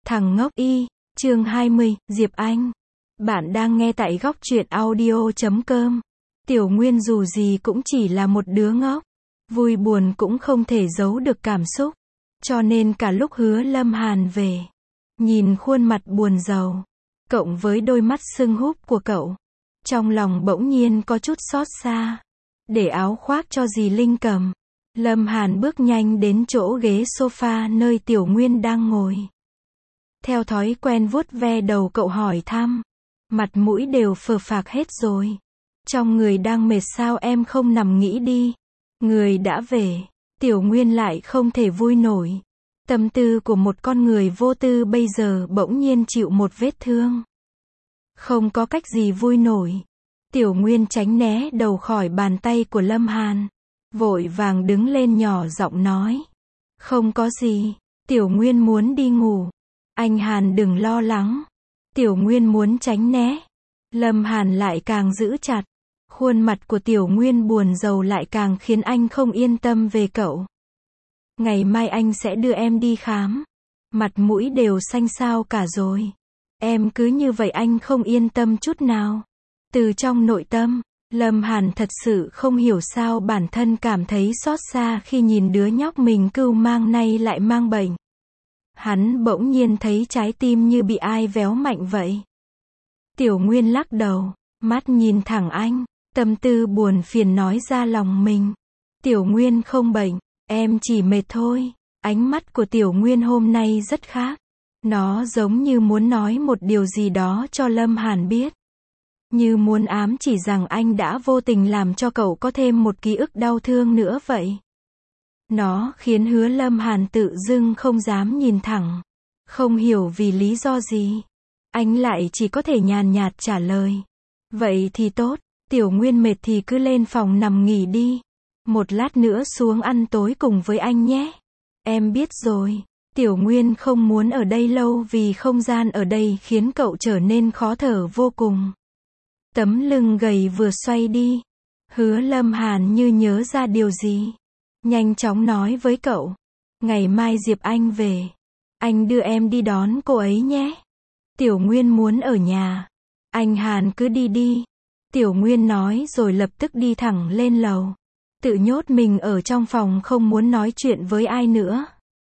Thằng ngốc y, chương 20, Diệp Anh. Bạn đang nghe tại góc truyện audio.com. Tiểu Nguyên dù gì cũng chỉ là một đứa ngốc. Vui buồn cũng không thể giấu được cảm xúc. Cho nên cả lúc Hứa Lâm Hàn về, nhìn khuôn mặt buồn rầu, cộng với đôi mắt sưng húp của cậu, trong lòng bỗng nhiên có chút xót xa. Để áo khoác cho dì Linh cầm, Lâm Hàn bước nhanh đến chỗ ghế sofa nơi Tiểu Nguyên đang ngồi. Theo thói quen vuốt ve đầu cậu hỏi thăm. Mặt mũi đều phờ phạc hết rồi. Trong người đang mệt sao em không nằm nghỉ đi. Người đã về, Tiểu Nguyên lại không thể vui nổi. Tâm tư của một con người vô tư bây giờ bỗng nhiên chịu một vết thương. Không có cách gì vui nổi. Tiểu Nguyên tránh né đầu khỏi bàn tay của Lâm Hàn. Vội vàng đứng lên nhỏ giọng nói. Không có gì, Tiểu Nguyên muốn đi ngủ. Anh Hàn đừng lo lắng. Tiểu Nguyên muốn tránh né. Lâm Hàn lại càng giữ chặt. Khuôn mặt của Tiểu Nguyên buồn rầu lại càng khiến anh không yên tâm về cậu. Ngày mai anh sẽ đưa em đi khám. Mặt mũi đều xanh xao cả rồi. Em cứ như vậy anh không yên tâm chút nào. Từ trong nội tâm, Lâm Hàn thật sự không hiểu sao bản thân cảm thấy xót xa khi nhìn đứa nhóc mình cưu mang nay lại mang bệnh. Hắn bỗng nhiên thấy trái tim như bị ai véo mạnh vậy. Tiểu Nguyên lắc đầu, mắt nhìn thẳng anh, tâm tư buồn phiền nói ra lòng mình. Tiểu Nguyên không bệnh, em chỉ mệt thôi. Ánh mắt của Tiểu Nguyên hôm nay rất khác. Nó giống như muốn nói một điều gì đó cho Lâm Hàn biết. Như muốn ám chỉ rằng anh đã vô tình làm cho cậu có thêm một ký ức đau thương nữa vậy. Nó khiến Hứa Lâm Hàn tự dưng không dám nhìn thẳng. Không hiểu vì lý do gì. Anh lại chỉ có thể nhàn nhạt trả lời. Vậy thì tốt, Tiểu Nguyên mệt thì cứ lên phòng nằm nghỉ đi. Một lát nữa xuống ăn tối cùng với anh nhé. Em biết rồi. Tiểu Nguyên không muốn ở đây lâu vì không gian ở đây khiến cậu trở nên khó thở vô cùng. Tấm lưng gầy vừa xoay đi. Hứa Lâm Hàn như nhớ ra điều gì. Nhanh chóng nói với cậu. Ngày mai Diệp Anh về. Anh đưa em đi đón cô ấy nhé. Tiểu Nguyên muốn ở nhà. Anh Hàn cứ đi đi. Tiểu Nguyên nói rồi lập tức đi thẳng lên lầu. Tự nhốt mình ở trong phòng không muốn nói chuyện với ai nữa.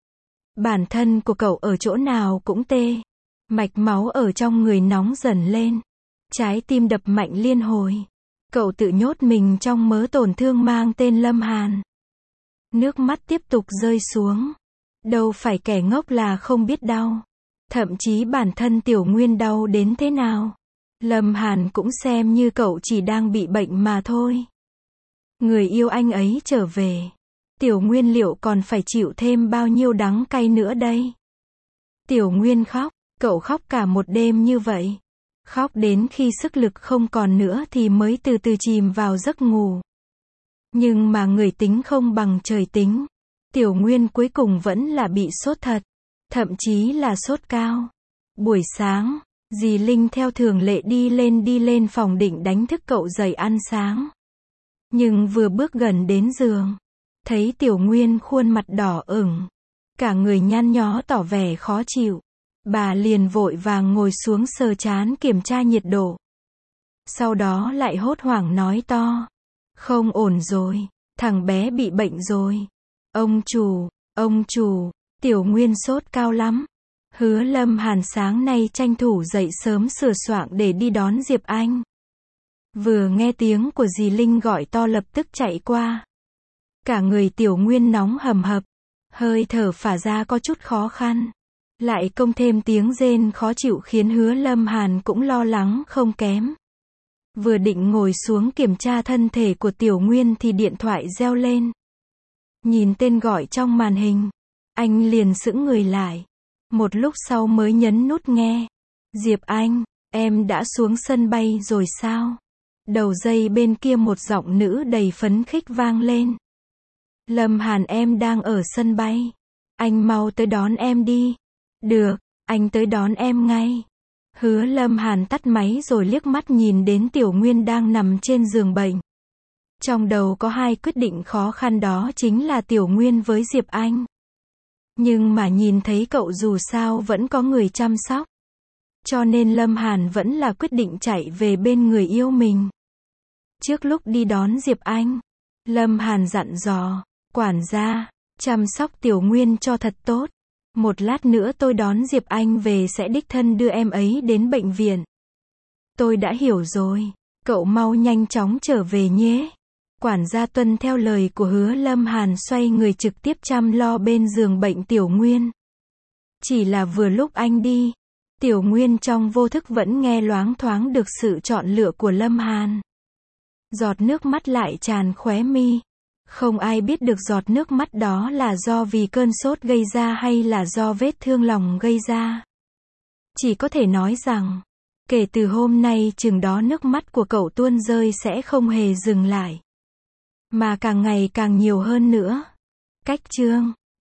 Bản thân của cậu ở chỗ nào cũng tê. Mạch máu ở trong người nóng dần lên. Trái tim đập mạnh liên hồi. Cậu tự nhốt mình trong mớ tổn thương mang tên Lâm Hàn. Nước mắt tiếp tục rơi xuống. Đâu phải kẻ ngốc là không biết đau. Thậm chí bản thân Tiểu Nguyên đau đến thế nào. Lâm Hàn cũng xem như cậu chỉ đang bị bệnh mà thôi. Người yêu anh ấy trở về. Tiểu Nguyên liệu còn phải chịu thêm bao nhiêu đắng cay nữa đây. Tiểu Nguyên khóc. Cậu khóc cả một đêm như vậy. Khóc đến khi sức lực không còn nữa thì mới từ từ chìm vào giấc ngủ. Nhưng mà người tính không bằng trời tính. Tiểu Nguyên cuối cùng vẫn là bị sốt thật. Thậm chí là sốt cao. Buổi sáng, dì Linh theo thường lệ đi lên phòng định đánh thức cậu dậy ăn sáng. Nhưng vừa bước gần đến giường, thấy Tiểu Nguyên khuôn mặt đỏ ửng, cả người nhăn nhó tỏ vẻ khó chịu. Bà liền vội vàng ngồi xuống sờ trán kiểm tra nhiệt độ. Sau đó lại hốt hoảng nói to. Không ổn rồi, thằng bé bị bệnh rồi. Ông chủ, Tiểu Nguyên sốt cao lắm. Hứa Lâm Hàn sáng nay tranh thủ dậy sớm sửa soạng để đi đón Diệp Anh. Vừa nghe tiếng của dì Linh gọi to lập tức chạy qua. Cả người Tiểu Nguyên nóng hầm hập, hơi thở phả ra có chút khó khăn. Lại công thêm tiếng rên khó chịu khiến Hứa Lâm Hàn cũng lo lắng không kém. Vừa định ngồi xuống kiểm tra thân thể của Tiểu Nguyên thì điện thoại reo lên. Nhìn tên gọi trong màn hình, anh liền sững người lại. Một lúc sau mới nhấn nút nghe. Diệp Anh, em đã xuống sân bay rồi sao? Đầu dây bên kia một giọng nữ đầy phấn khích vang lên. Lâm Hàn em đang ở sân bay. Anh mau tới đón em đi. Được, anh tới đón em ngay. Hứa Lâm Hàn tắt máy rồi liếc mắt nhìn đến Tiểu Nguyên đang nằm trên giường bệnh. Trong đầu có hai quyết định khó khăn, đó chính là Tiểu Nguyên với Diệp Anh. Nhưng mà nhìn thấy cậu dù sao vẫn có người chăm sóc. Cho nên Lâm Hàn vẫn là quyết định chạy về bên người yêu mình. Trước lúc đi đón Diệp Anh, Lâm Hàn dặn dò, quản gia, chăm sóc Tiểu Nguyên cho thật tốt. Một lát nữa tôi đón Diệp Anh về sẽ đích thân đưa em ấy đến bệnh viện. Tôi đã hiểu rồi, cậu mau nhanh chóng trở về nhé. Quản gia tuân theo lời của Hứa Lâm Hàn xoay người trực tiếp chăm lo bên giường bệnh Tiểu Nguyên. Chỉ là vừa lúc anh đi, Tiểu Nguyên trong vô thức vẫn nghe loáng thoáng được sự chọn lựa của Lâm Hàn. Giọt nước mắt lại tràn khóe mi. Không ai biết được giọt nước mắt đó là do vì cơn sốt gây ra hay là do vết thương lòng gây ra. Chỉ có thể nói rằng, kể từ hôm nay chừng đó nước mắt của cậu tuôn rơi sẽ không hề dừng lại. Mà càng ngày càng nhiều hơn nữa. Cách chương